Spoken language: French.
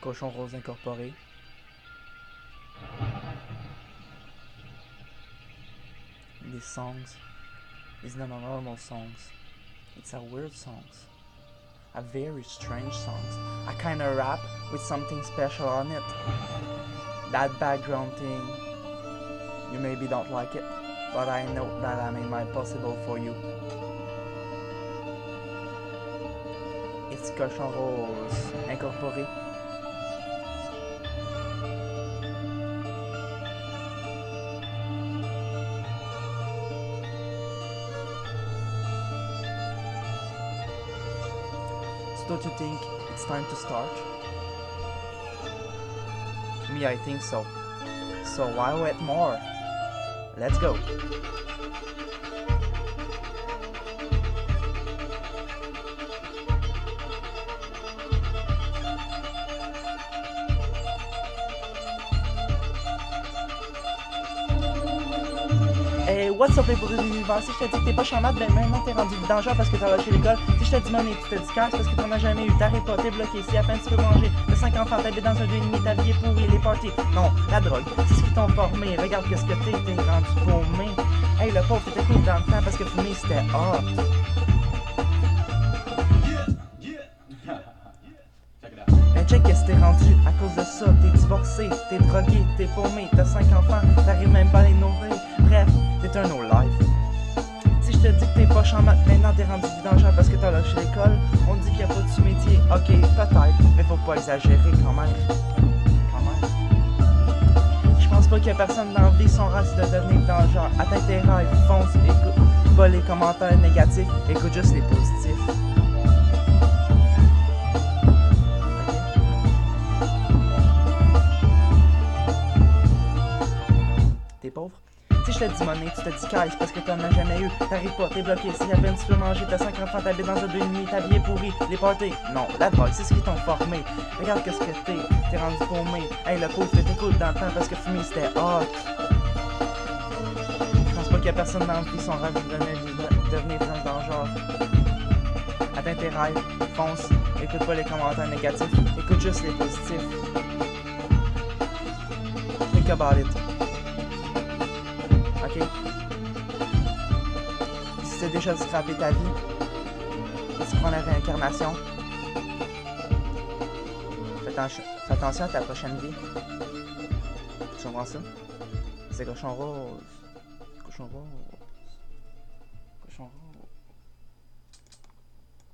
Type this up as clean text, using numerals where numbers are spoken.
Cochon Rose Incorporé. These songs is not a normal songs. It's a weird songs. A very strange songs. A kind of rap with something special on it. That background thing, you maybe don't like it, but I know that I made my possible for you. It's Cochon Rose Incorporé. So don't you think it's time to start? Me, I think so. So why wait more? Let's go. Hey, what's up les bourrés de l'univers? Si je te dis que t'es pas charmante, ben maintenant t'es rendu dangereux parce que t'as lâché l'école. Si je te dis monnaie, tu te dis cœur, c'est parce que t'en as jamais eu. T'as répoté, bloqué, si à peine tu peux manger. T'as 5 enfants, t'habites dans un 2,5, ta vie est pourrie, les parties. Non, la drogue, c'est ce qui t'ont formé. Regarde qu'est-ce que t'es rendu paumé. Hey, le pauvre, t'étais cool dans le temps parce que fumer c'était hot. Ben check qu'est-ce que t'es rendu à cause de ça. T'es divorcé, t'es drogué, t'es paumé, t'as 5 enfants, t'arrives même pas à les nourrir. Bref, t'es un no-life. Si je te dis que t'es pas charmante, maintenant t'es rendu vidangeant parce que t'as lâché l'école. On dit qu'il y a pas de sous-métier, ok, peut-être, mais faut pas exagérer quand même. Je pense pas qu'il y a personne dans la vie son race de devenir vidangeant. Atteins tes rêves, fonce, écoute pas les commentaires négatifs, écoute juste les positifs. T'es pauvre? Si je te dis monnaie, tu te dis caisse parce que t'en as jamais eu. T'arrives pas, t'es bloqué, si à peine tu peux manger, t'as 5 enfants, t'habites dans un 2,5, ta vie est pourrie, les parties. Non, la drogue, c'est ce qui t'ont formé. Regarde qu'est-ce que t'es rendu paumé. Hey, le pauvre, t'étais cool dans le temps parce que fumer c'était hot. Je pense pas qu'il y a personne dans le vie son rêve de devenir dangereux. Atteins tes rêves, fonce, écoute pas les commentaires négatifs, écoute juste les positifs. Think about it. Ok? Si tu as déjà scrappé ta vie, et tu prends la réincarnation, fais attention à ta prochaine vie. Tu comprends ça? C'est Cochon Rose. Cochon Rose. Cochon Rose.